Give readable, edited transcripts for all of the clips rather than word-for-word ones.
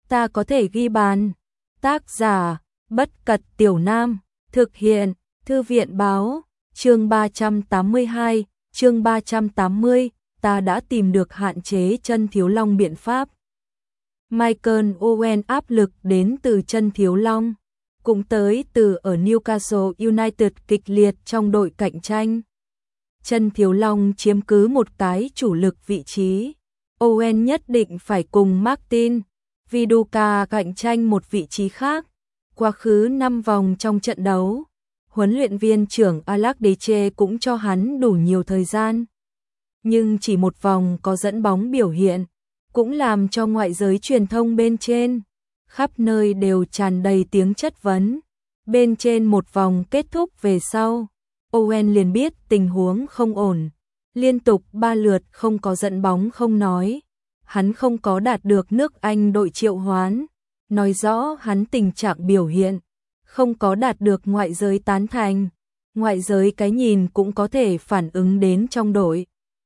ta có thể ghi bàn. Tác giả, Bất Cật Tiểu Nam, thực hiện, Thư viện Báo, chương 382, chương 380, ta đã tìm được hạn chế chân thiếu long biện pháp. Michael Owen áp lực đến từ chân thiếu long, cũng tới từ ở Newcastle United kịch liệt trong đội cạnh tranh. Chân thiếu long chiếm cứ một cái chủ lực vị trí. Owen nhất định phải cùng Martin Viduka cạnh tranh một vị trí khác. Quá khứ 5 vòng trong trận đấu, huấn luyện viên trưởng Alex Deche cũng cho hắn đủ nhiều thời gian. Nhưng chỉ một vòng có dẫn bóng biểu hiện, cũng làm cho ngoại giới truyền thông bên trên khắp nơi đều tràn đầy tiếng chất vấn. Bên trên một vòng kết thúc về sau, Owen liền biết tình huống không ổn. Liên tục 3 lượt không có dẫn bóng không nói, hắn không có đạt được nước Anh đội triệu hoán, nói rõ hắn tình trạng biểu hiện không có đạt được ngoại giới tán thành. Ngoại giới cái nhìn cũng có thể phản ứng đến trong đội.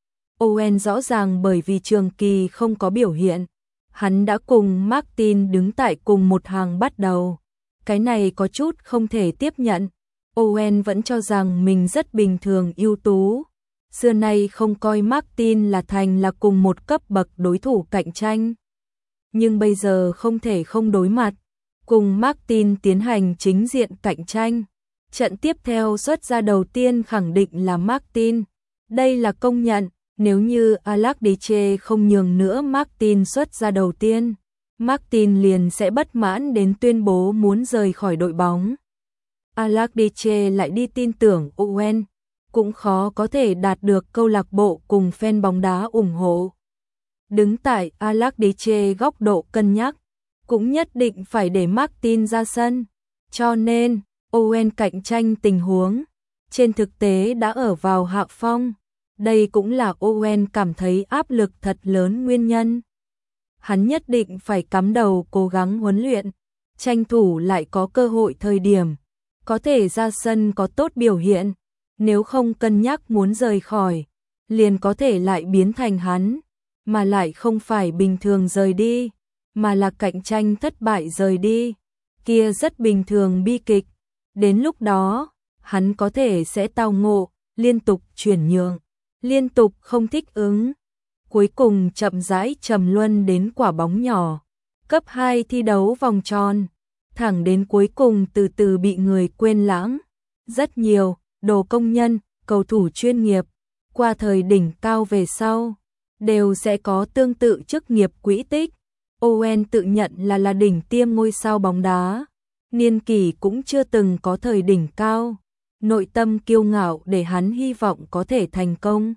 Owen rõ ràng bởi vì trường kỳ không có biểu hiện, hắn đã cùng Martin đứng tại cùng một hàng bắt đầu. Cái này có chút không thể tiếp nhận. Owen vẫn cho rằng mình rất bình thường ưu tú. Xưa nay không coi Martin là thành là cùng một cấp bậc đối thủ cạnh tranh. Nhưng bây giờ không thể không đối mặt, cùng Martin tiến hành chính diện cạnh tranh. Trận tiếp theo xuất ra đầu tiên khẳng định là Martin. Đây là công nhận, nếu như Alex Deche không nhường nữa Martin xuất ra đầu tiên, Martin liền sẽ bất mãn đến tuyên bố muốn rời khỏi đội bóng. Alex Deche lại đi tin tưởng Owen, cũng khó có thể đạt được câu lạc bộ cùng fan bóng đá ủng hộ. Đứng tại Alex Deche góc độ cân nhắc, cũng nhất định phải để Martin ra sân. Cho nên, Owen cạnh tranh tình huống, trên thực tế đã ở vào hạ phong. Đây cũng là Owen cảm thấy áp lực thật lớn nguyên nhân. Hắn nhất định phải cắm đầu cố gắng huấn luyện, tranh thủ lại có cơ hội thời điểm, có thể ra sân có tốt biểu hiện. Nếu không cân nhắc muốn rời khỏi, liền có thể lại biến thành hắn, mà lại không phải bình thường rời đi, mà là cạnh tranh thất bại rời đi. Kia rất bình thường bi kịch. Đến lúc đó, hắn có thể sẽ tao ngộ, liên tục chuyển nhượng, liên tục không thích ứng. Cuối cùng chậm rãi trầm luân đến quả bóng nhỏ. Cấp 2 thi đấu vòng tròn, thẳng đến cuối cùng từ từ bị người quên lãng. Rất nhiều đồ công nhân, cầu thủ chuyên nghiệp, qua thời đỉnh cao về sau, đều sẽ có tương tự chức nghiệp quỹ tích. Owen tự nhận là đỉnh tiêm ngôi sao bóng đá, niên kỷ cũng chưa từng có thời đỉnh cao. Nội tâm kiêu ngạo để hắn hy vọng có thể thành công,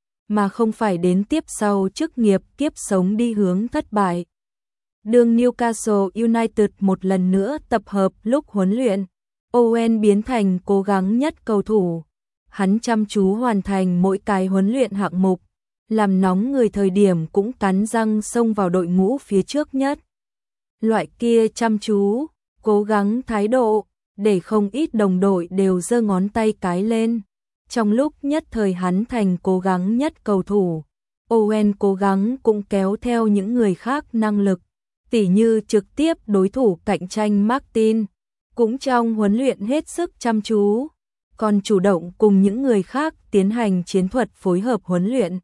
mà không phải đến tiếp sau chức nghiệp kiếp sống đi hướng thất bại. Đường Newcastle United một lần nữa tập hợp lúc huấn luyện, Owen biến thành cố gắng nhất cầu thủ. Hắn chăm chú hoàn thành mỗi cái huấn luyện hạng mục, làm nóng người thời điểm cũng cắn răng xông vào đội ngũ phía trước nhất. Loại kia chăm chú, cố gắng thái độ, để không ít đồng đội đều giơ ngón tay cái lên. Trong lúc nhất thời hắn thành cố gắng nhất cầu thủ, Owen cố gắng cũng kéo theo những người khác năng lực, tỉ như trực tiếp đối thủ cạnh tranh Martin, cũng trong huấn luyện hết sức chăm chú, còn chủ động cùng những người khác tiến hành chiến thuật phối hợp huấn luyện.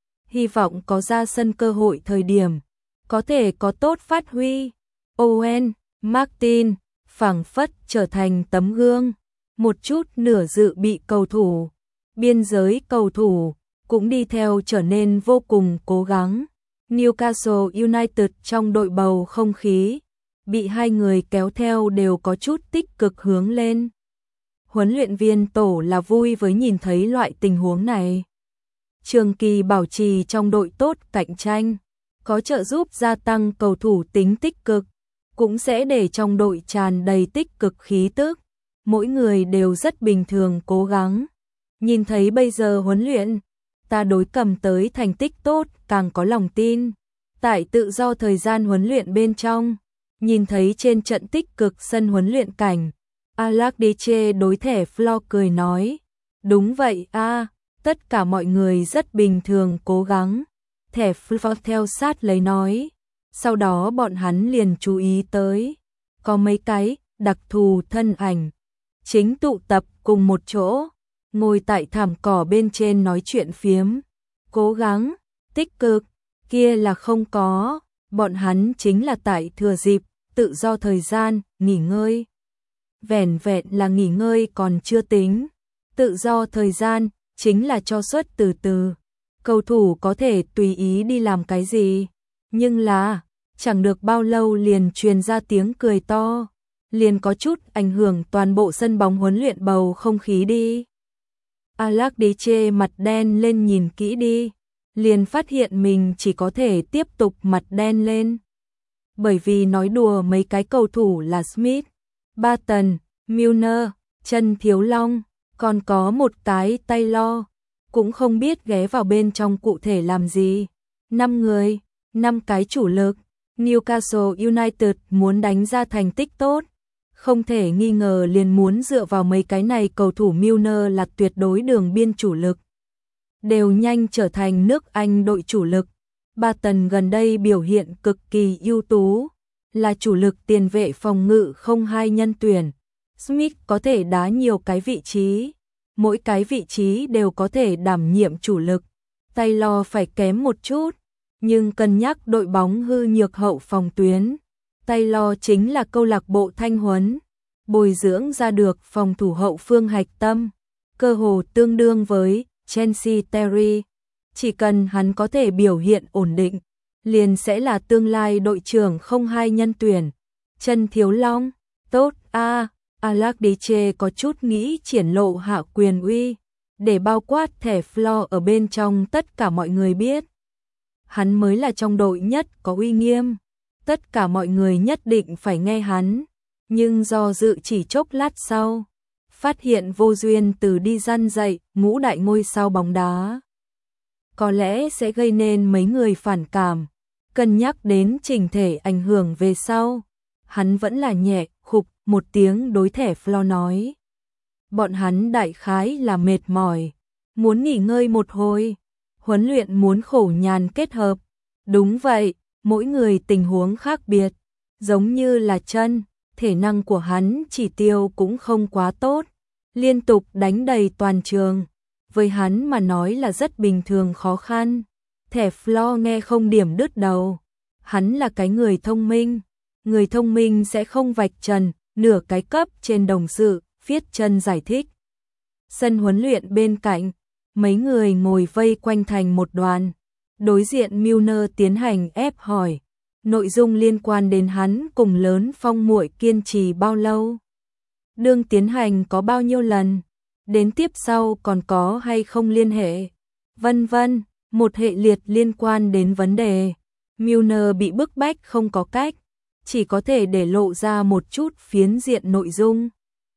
Hy vọng có ra sân cơ hội thời điểm, có thể có tốt phát huy. Owen, Martin, phảng phất trở thành tấm gương, một chút nửa dự bị cầu thủ, biên giới cầu thủ, cũng đi theo trở nên vô cùng cố gắng. Newcastle United trong đội bầu không khí, bị hai người kéo theo đều có chút tích cực hướng lên. Huấn luyện viên tổ là vui với nhìn thấy loại tình huống này. Trường kỳ bảo trì trong đội tốt cạnh tranh, có trợ giúp gia tăng cầu thủ tính tích cực, cũng sẽ để trong đội tràn đầy tích cực khí tức. Mỗi người đều rất bình thường cố gắng. Nhìn thấy bây giờ huấn luyện, ta đối cầm tới thành tích tốt càng có lòng tin. Tại tự do thời gian huấn luyện bên trong, nhìn thấy trên trận tích cực sân huấn luyện cảnh, Alex Deche đối thẻ Flo cười nói, đúng vậy a, tất cả mọi người rất bình thường cố gắng. Thẻ Flo theo sát lấy nói, Sau đó bọn hắn liền chú ý tới, có mấy cái đặc thù thân ảnh, chính tụ tập cùng một chỗ, ngồi tại thảm cỏ bên trên nói chuyện phiếm, cố gắng, tích cực, kia là không có, bọn hắn chính là tại thừa dịp, tự do thời gian, nghỉ ngơi. Vẻn vẹn là nghỉ ngơi còn chưa tính, tự do thời gian, chính là cho suất từ từ. Cầu thủ có thể tùy ý đi làm cái gì, nhưng là, chẳng được bao lâu liền truyền ra tiếng cười to, liền có chút ảnh hưởng toàn bộ sân bóng huấn luyện bầu không khí đi. Alakdiche mặt đen lên nhìn kỹ đi, liền phát hiện mình chỉ có thể tiếp tục mặt đen lên. Bởi vì nói đùa mấy cái cầu thủ là Smith, Barton, Milner, Trần Thiếu Long, còn có một cái Taylor, cũng không biết ghé vào bên trong cụ thể làm gì. 5 người, 5 cái chủ lực, Newcastle United muốn đánh ra thành tích tốt, không thể nghi ngờ liền muốn dựa vào mấy cái này cầu thủ. Milner là tuyệt đối đường biên chủ lực, đều nhanh trở thành nước Anh đội chủ lực. Barton gần đây biểu hiện cực kỳ ưu tú, là chủ lực tiền vệ phòng ngự không hai nhân tuyển. Smith có thể đá nhiều cái vị trí, mỗi cái vị trí đều có thể đảm nhiệm chủ lực. Taylor phải kém một chút, nhưng cân nhắc đội bóng hư nhược hậu phòng tuyến. Taylor chính là câu lạc bộ Thanh Huấn, bồi dưỡng ra được phòng thủ hậu phương hạch tâm, cơ hồ tương đương với Chelsea Terry. Chỉ cần hắn có thể biểu hiện ổn định, liền sẽ là tương lai đội trưởng không hai nhân tuyển. Trần Thiếu Long, tốt a. Alakdiche có chút nghĩ triển lộ hạ quyền uy, để bao quát thẻ floor ở bên trong tất cả mọi người biết. Hắn mới là trong đội nhất có uy nghiêm, tất cả mọi người nhất định phải nghe hắn, nhưng do dự chỉ chốc lát sau, phát hiện vô duyên từ đi răn dậy ngũ đại ngôi sao bóng đá. Có lẽ sẽ gây nên mấy người phản cảm, cân nhắc đến chỉnh thể ảnh hưởng về sau. Hắn vẫn là nhẹ khục một tiếng đối thẻ floor nói. Bọn hắn đại khái là mệt mỏi, muốn nghỉ ngơi một hồi, huấn luyện muốn khổ nhàn kết hợp. Đúng vậy, mỗi người tình huống khác biệt, giống như là chân, thể năng của hắn chỉ tiêu cũng không quá tốt, liên tục đánh đầy toàn trường. Với hắn mà nói là rất bình thường khó khăn. Thẻ floor nghe không điểm đứt đầu. Hắn là cái người thông minh sẽ không vạch trần nửa cái cấp trên đồng sự, viết chân giải thích. Sân huấn luyện bên cạnh, mấy người ngồi vây quanh thành một đoàn. Đối diện Milner tiến hành ép hỏi, nội dung liên quan đến hắn cùng Lớn Phong muội kiên trì bao lâu, đương tiến hành có bao nhiêu lần, đến tiếp sau còn có hay không liên hệ, vân vân, một hệ liệt liên quan đến vấn đề. Milner bị bức bách không có cách, chỉ có thể để lộ ra một chút phiến diện nội dung.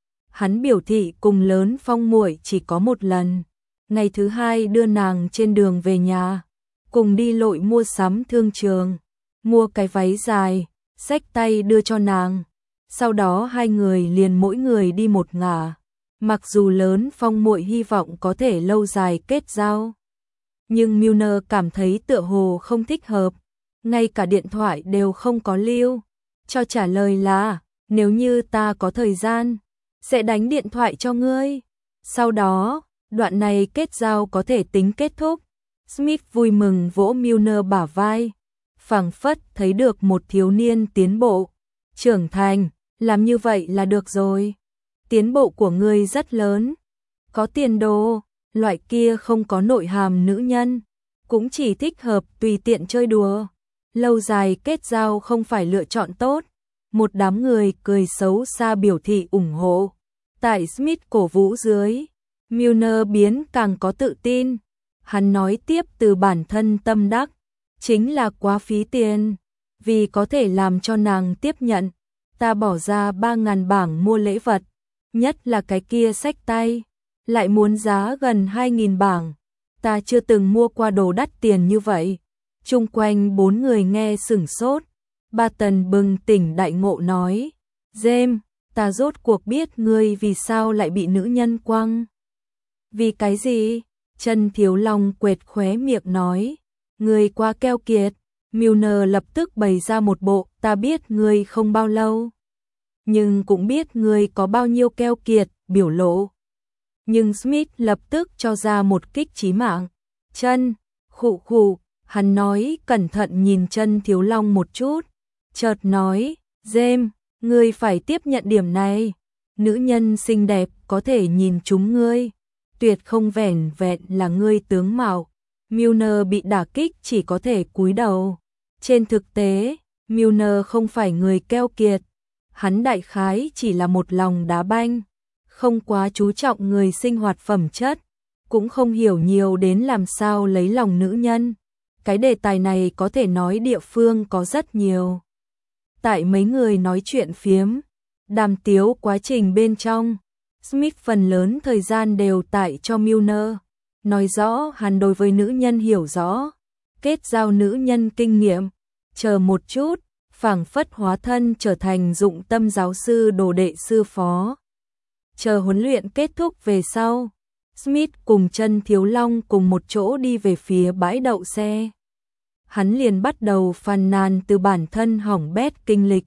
Hắn biểu thị cùng Lớn Phong muội chỉ có một lần, ngày thứ hai đưa nàng trên đường về nhà, cùng đi lội mua sắm thương trường, mua cái váy dài, xách tay đưa cho nàng. Sau đó hai người liền mỗi người đi một ngả. Mặc dù Lớn Phong muội hy vọng có thể lâu dài kết giao, nhưng Milner cảm thấy tựa hồ không thích hợp, ngay cả điện thoại đều không có lưu, cho trả lời là nếu như ta có thời gian sẽ đánh điện thoại cho ngươi. Sau đó, đoạn này kết giao có thể tính kết thúc. Smith vui mừng vỗ Milner bả vai, phảng phất thấy được một thiếu niên tiến bộ, trưởng thành, làm như vậy là được rồi. Tiến bộ của ngươi rất lớn, có tiền đồ, loại kia không có nội hàm nữ nhân, cũng chỉ thích hợp tùy tiện chơi đùa. Lâu dài kết giao không phải lựa chọn tốt. Một đám người cười xấu xa biểu thị ủng hộ. Tại Smith cổ vũ dưới, Milner biến càng có tự tin. Hắn nói tiếp từ bản thân tâm đắc, chính là quá phí tiền, vì có thể làm cho nàng tiếp nhận. Ta bỏ ra 3.000 bảng mua lễ vật, nhất là cái kia xách tay, lại muốn giá gần 2.000 bảng. Ta chưa từng mua qua đồ đắt tiền như vậy. Chung quanh 4 người nghe sửng sốt. Barton bừng tỉnh đại ngộ nói, James, ta rốt cuộc biết ngươi vì sao lại bị nữ nhân quăng. Vì cái gì? Trần Thiếu Long quệt khóe miệng nói, ngươi quá keo kiệt, Milner lập tức bày ra một bộ, ta biết ngươi không bao lâu, nhưng cũng biết ngươi có bao nhiêu keo kiệt, biểu lộ. Nhưng Smith lập tức cho ra một kích chí mạng. Chân, khụ khụ, hắn nói cẩn thận nhìn Chân Thiếu Long một chút, chợt nói, James, ngươi phải tiếp nhận điểm này. Nữ nhân xinh đẹp có thể nhìn trúng ngươi, tuyệt không vẻn vẹn là ngươi tướng mạo. Milner bị đả kích chỉ có thể cúi đầu. Trên thực tế, Milner không phải người keo kiệt, hắn đại khái chỉ là một lòng đá banh, không quá chú trọng người sinh hoạt phẩm chất, cũng không hiểu nhiều đến làm sao lấy lòng nữ nhân. Cái đề tài này có thể nói địa phương có rất nhiều. Tại mấy người nói chuyện phiếm, đàm tiếu quá trình bên trong, Smith phần lớn thời gian đều tại cho Milner nói rõ hắn đối với nữ nhân hiểu rõ, kết giao nữ nhân kinh nghiệm, chờ một chút, phảng phất hóa thân trở thành dụng tâm giáo sư đồ đệ sư phó. Chờ huấn luyện kết thúc về sau, Smith cùng Chân Thiếu Long cùng một chỗ đi về phía bãi đậu xe. Hắn liền bắt đầu phàn nàn từ bản thân hỏng bét kinh lịch.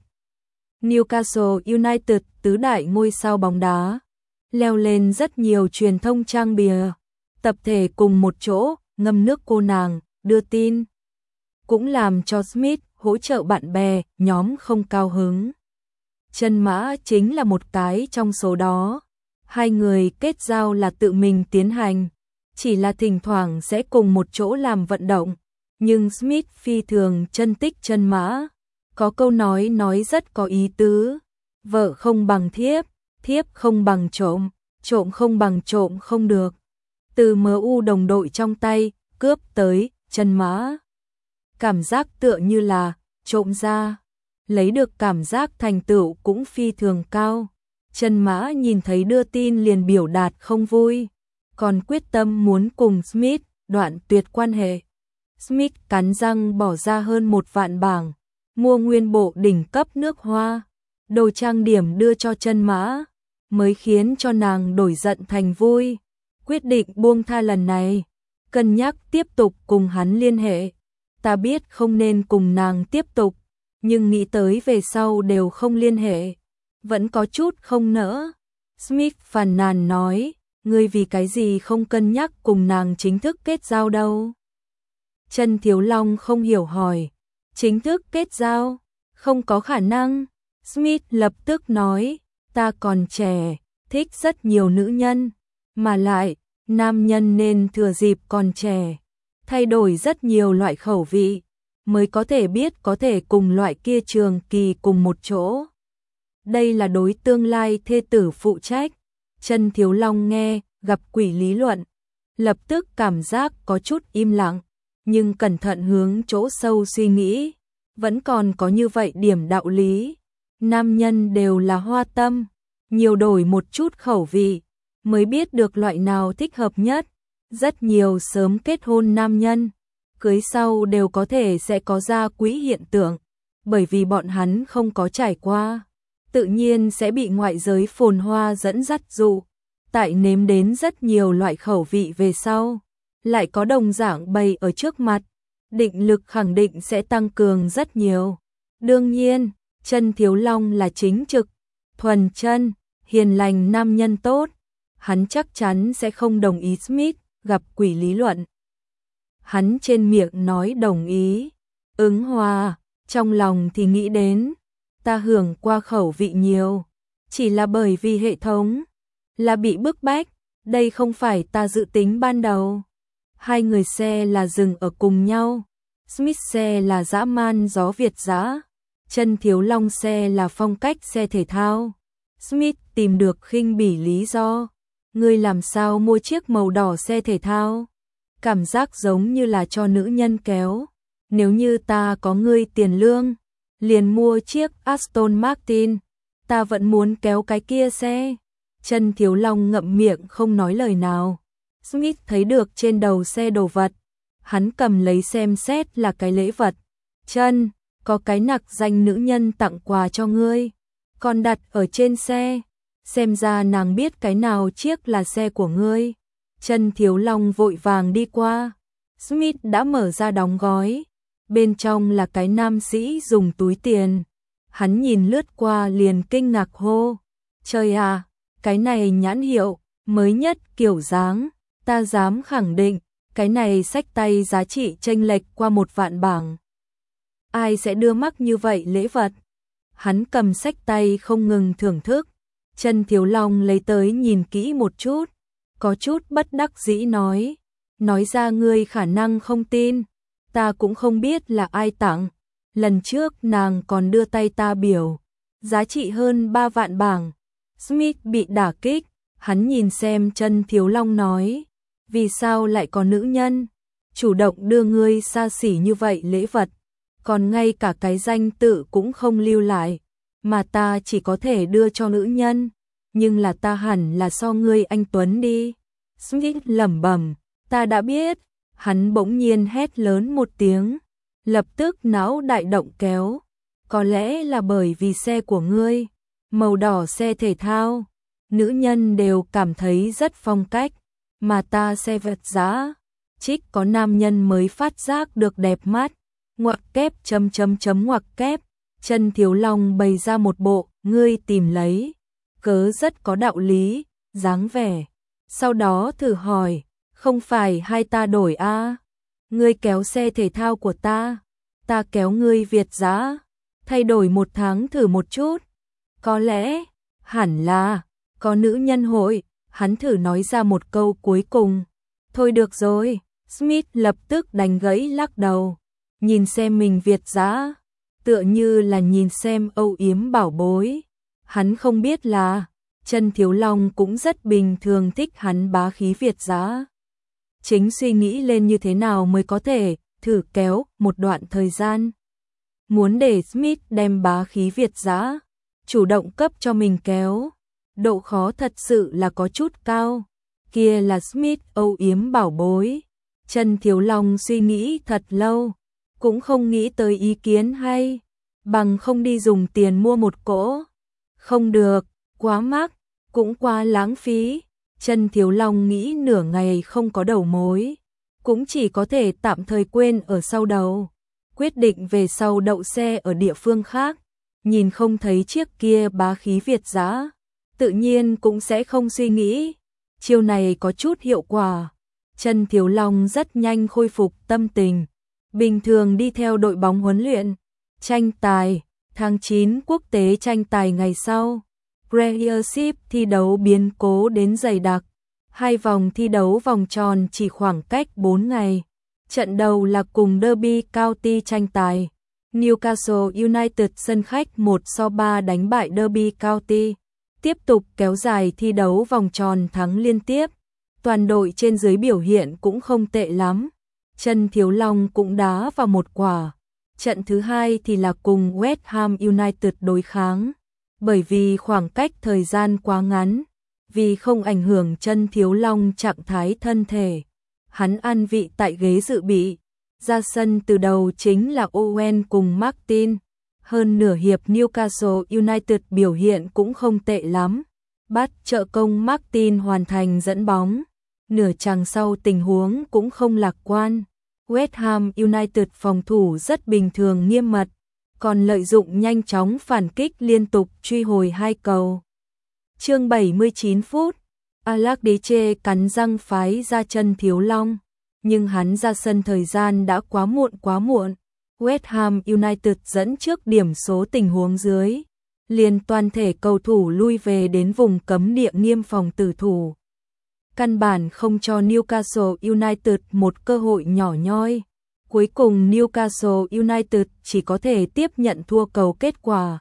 Newcastle United tứ đại ngôi sao bóng đá, leo lên rất nhiều truyền thông trang bìa, tập thể cùng một chỗ, ngâm nước cô nàng, đưa tin. Cũng làm cho Smith hỗ trợ bạn bè, nhóm không cao hứng. Chân Mã chính là một cái trong số đó. Hai người kết giao là tự mình tiến hành, chỉ là thỉnh thoảng sẽ cùng một chỗ làm vận động. Nhưng Smith phi thường trân thích Chân Mã. Có câu nói rất có ý tứ. Vợ không bằng thiếp, thiếp không bằng trộm, trộm không bằng trộm không được. Từ MU đồng đội trong tay, cướp tới, Chân Mã. Cảm giác tựa như là trộm ra, lấy được cảm giác thành tựu cũng phi thường cao. Chân Mã nhìn thấy đưa tin liền biểu đạt không vui, còn quyết tâm muốn cùng Smith đoạn tuyệt quan hệ. Smith cắn răng bỏ ra hơn 1 vạn bảng, mua nguyên bộ đỉnh cấp nước hoa, đồ trang điểm đưa cho Chân Mã, mới khiến cho nàng đổi giận thành vui, quyết định buông tha lần này, cân nhắc tiếp tục cùng hắn liên hệ. Ta biết không nên cùng nàng tiếp tục, nhưng nghĩ tới về sau đều không liên hệ, vẫn có chút không nỡ. Smith phàn nàn nói, ngươi vì cái gì không cân nhắc cùng nàng chính thức kết giao đâu? Chân Thiếu Long không hiểu hỏi, chính thức kết giao? Không có khả năng. Smith lập tức nói, ta còn trẻ, thích rất nhiều nữ nhân, mà lại, nam nhân nên thừa dịp còn trẻ, thay đổi rất nhiều loại khẩu vị, mới có thể biết có thể cùng loại kia trường kỳ cùng một chỗ. Đây là đối tương lai thê tử phụ trách. Chân Thiếu Long nghe, gặp quỷ lý luận, lập tức cảm giác có chút im lặng, nhưng cẩn thận hướng chỗ sâu suy nghĩ, vẫn còn có như vậy điểm đạo lý. Nam nhân đều là hoa tâm, nhiều đổi một chút khẩu vị, mới biết được loại nào thích hợp nhất. Rất nhiều sớm kết hôn nam nhân, cưới sau đều có thể sẽ có ra quý hiện tượng, bởi vì bọn hắn không có trải qua, tự nhiên sẽ bị ngoại giới phồn hoa dẫn dắt dụ, tại nếm đến rất nhiều loại khẩu vị về sau, lại có đồng dạng bày ở trước mặt, định lực khẳng định sẽ tăng cường rất nhiều. Đương nhiên, Chân Thiếu Long là chính trực, thuần chân, hiền lành nam nhân tốt, hắn chắc chắn sẽ không đồng ý Smith gặp quỷ lý luận. Hắn trên miệng nói đồng ý, ứng hòa, trong lòng thì nghĩ đến, ta hưởng qua khẩu vị nhiều, chỉ là bởi vì hệ thống, là bị bức bách, đây không phải ta dự tính ban đầu. Hai người xe là dừng ở cùng nhau, Smith xe là dã man gió Việt dã, Chân Thiếu Long xe là phong cách xe thể thao. Smith tìm được khinh bỉ lý do, ngươi làm sao mua chiếc màu đỏ xe thể thao? Cảm giác giống như là cho nữ nhân kéo. Nếu như ta có ngươi tiền lương, liền mua chiếc Aston Martin, ta vẫn muốn kéo cái kia xe. Chân Thiếu Long ngậm miệng không nói lời nào. Smith thấy được trên đầu xe đồ vật, hắn cầm lấy xem xét là cái lễ vật. Chân, có cái nặc danh nữ nhân tặng quà cho ngươi, còn đặt ở trên xe, xem ra nàng biết cái nào chiếc là xe của ngươi. Chân Thiếu Long vội vàng đi qua, Smith đã mở ra đóng gói, bên trong là cái nam sĩ dùng túi tiền. Hắn nhìn lướt qua liền kinh ngạc hô, trời à, cái này nhãn hiệu, mới nhất kiểu dáng, ta dám khẳng định, cái này xách tay giá trị chênh lệch qua 1 vạn bảng. Ai sẽ đưa mắc như vậy lễ vật? Hắn cầm xách tay không ngừng thưởng thức, Trần Thiếu Long lấy tới nhìn kỹ một chút, có chút bất đắc dĩ nói ra ngươi khả năng không tin, ta cũng không biết là ai tặng, lần trước nàng còn đưa tay ta biểu, giá trị hơn 3 vạn bảng. Smith bị đả kích, hắn nhìn xem Trần Thiếu Long nói, vì sao lại có nữ nhân chủ động đưa ngươi xa xỉ như vậy lễ vật, còn ngay cả cái danh tự cũng không lưu lại, mà ta chỉ có thể đưa cho nữ nhân, nhưng là ta hẳn là so ngươi anh tuấn đi. Smith lẩm bẩm, ta đã biết. Hắn bỗng nhiên hét lớn một tiếng, lập tức não đại động kéo, có lẽ là bởi vì xe của ngươi, màu đỏ xe thể thao, nữ nhân đều cảm thấy rất phong cách, mà ta xe vật giá, trích có nam nhân mới phát giác được đẹp mắt. Ngoặc kép ngoặc kép, Trần Thiếu Long bày ra một bộ, ngươi tìm lấy, cớ rất có đạo lý, dáng vẻ. Sau đó thử hỏi, không phải hai ta đổi a? Ngươi kéo xe thể thao của ta kéo ngươi Việt giá, thay đổi 1 tháng thử một chút. Có lẽ, hẳn là, có nữ nhân hội, hắn thử nói ra một câu cuối cùng. Thôi được rồi, Smith lập tức đánh gãy lắc đầu, nhìn xem mình Việt giá, tựa như là nhìn xem âu yếm bảo bối. Hắn không biết là, Trần Thiếu Long cũng rất bình thường thích hắn bá khí Việt giá. Chính suy nghĩ lên như thế nào mới có thể thử kéo một đoạn thời gian. Muốn để Smith đem bá khí Việt giá, chủ động cấp cho mình kéo, độ khó thật sự là có chút cao. Kia là Smith âu yếm bảo bối. Trần Thiếu Long suy nghĩ thật lâu, cũng không nghĩ tới ý kiến hay, bằng không đi dùng tiền mua một cỗ. Không được, quá mắc, cũng quá lãng phí. Trần Thiếu Long nghĩ nửa ngày không có đầu mối, cũng chỉ có thể tạm thời quên ở sau đầu, quyết định về sau đậu xe ở địa phương khác, nhìn không thấy chiếc kia bá khí Việt giá, tự nhiên cũng sẽ không suy nghĩ. Chiêu này có chút hiệu quả. Trần Thiếu Long rất nhanh khôi phục tâm tình, bình thường đi theo đội bóng huấn luyện, tranh tài, tháng 9 quốc tế tranh tài ngày sau. Premiership thi đấu biến cố đến dày đặc, 2 vòng thi đấu vòng tròn chỉ khoảng cách 4 ngày. Trận đầu là cùng Derby County tranh tài, Newcastle United sân khách 1-3 đánh bại Derby County, tiếp tục kéo dài thi đấu vòng tròn thắng liên tiếp. Toàn đội trên dưới biểu hiện cũng không tệ lắm. Trần Thiếu Long cũng đá vào một quả. Trận thứ hai thì là cùng West Ham United đối kháng. Bởi vì khoảng cách thời gian quá ngắn, vì không ảnh hưởng Trần Thiếu Long trạng thái thân thể, hắn ăn vị tại ghế dự bị. Ra sân từ đầu chính là Owen cùng Martin. Hơn nửa hiệp Newcastle United biểu hiện cũng không tệ lắm, bắt trợ công Martin hoàn thành dẫn bóng. Nửa chặng sau tình huống cũng không lạc quan. West Ham United phòng thủ rất bình thường nghiêm mật, còn lợi dụng nhanh chóng phản kích liên tục truy hồi 2 cầu. Chương 79 phút, Alakdiche cắn răng phái ra Trần Thiếu Long, nhưng hắn ra sân thời gian đã quá muộn. West Ham United dẫn trước điểm số tình huống dưới, liền toàn thể cầu thủ lui về đến vùng cấm địa nghiêm phòng tử thủ. Căn bản không cho Newcastle United một cơ hội nhỏ nhoi. Cuối cùng Newcastle United chỉ có thể tiếp nhận thua cầu kết quả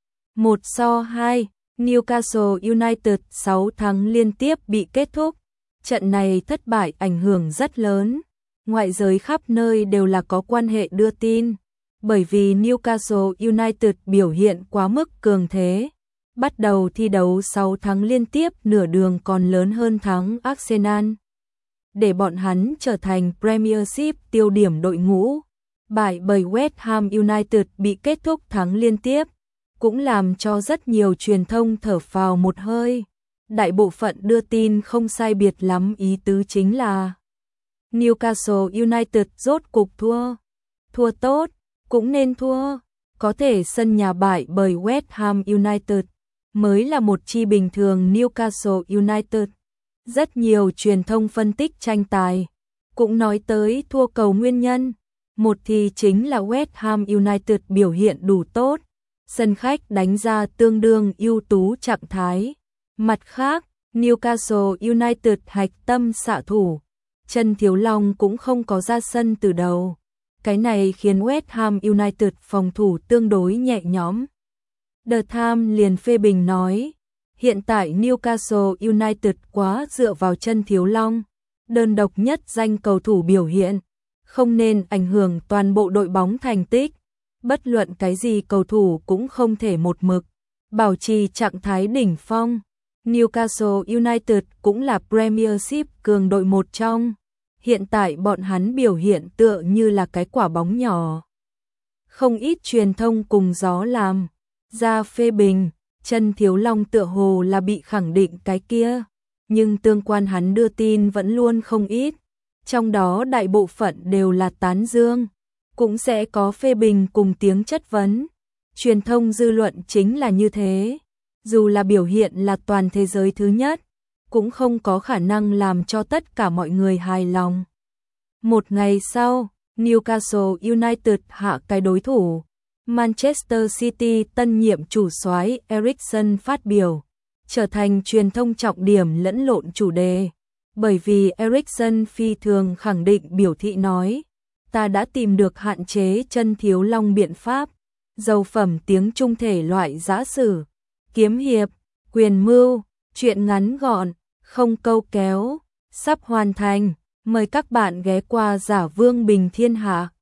1-2, Newcastle United 6 thắng liên tiếp bị kết thúc. Trận này thất bại ảnh hưởng rất lớn. Ngoại giới khắp nơi đều là có quan hệ đưa tin, bởi vì Newcastle United biểu hiện quá mức cường thế. Bắt đầu thi đấu 6 thắng liên tiếp, nửa đường còn lớn hơn thắng Arsenal, để bọn hắn trở thành Premiership tiêu điểm đội ngũ. Bại bởi West Ham United bị kết thúc thắng liên tiếp, cũng làm cho rất nhiều truyền thông thở phào một hơi. Đại bộ phận đưa tin không sai biệt lắm, ý tứ chính là Newcastle United rốt cục thua. thua tốt, cũng nên thua, có thể sân nhà bại bởi West Ham United, mới là một chi bình thường Newcastle United. Rất nhiều truyền thông phân tích tranh tài, cũng nói tới thua cầu nguyên nhân, một thì chính là West Ham United biểu hiện đủ tốt, sân khách đánh ra tương đương ưu tú trạng thái. Mặt khác, Newcastle United hạch tâm xạ thủ, Trần Thiếu Long cũng không có ra sân từ đầu. Cái này khiến West Ham United phòng thủ tương đối nhẹ nhõm. The Times liền phê bình nói, hiện tại Newcastle United quá dựa vào Trần Thiếu Long, đơn độc nhất danh cầu thủ biểu hiện, không nên ảnh hưởng toàn bộ đội bóng thành tích. Bất luận cái gì cầu thủ cũng không thể một mực bảo trì trạng thái đỉnh phong. Newcastle United cũng là Premiership cường đội một trong. Hiện tại bọn hắn biểu hiện tựa như là cái quả bóng nhỏ. Không ít truyền thông cùng gió làm ra phê bình, Trần Thiếu Long tựa hồ là bị khẳng định cái kia, nhưng tương quan hắn đưa tin vẫn luôn không ít, trong đó đại bộ phận đều là tán dương, cũng sẽ có phê bình cùng tiếng chất vấn. Truyền thông dư luận chính là như thế, dù là biểu hiện là toàn thế giới thứ nhất, cũng không có khả năng làm cho tất cả mọi người hài lòng. Một ngày sau, Newcastle United hạ cái đối thủ. Manchester City tân nhiệm chủ soái Eriksen phát biểu, trở thành truyền thông trọng điểm lẫn lộn chủ đề. Bởi vì Eriksen phi thường khẳng định biểu thị nói, ta đã tìm được hạn chế Trần Thiếu Long biện pháp, dầu phẩm tiếng Trung thể loại giã sử, kiếm hiệp, quyền mưu, chuyện ngắn gọn, không câu kéo, sắp hoàn thành. Mời các bạn ghé qua Giả Vương Bình Thiên Hạ.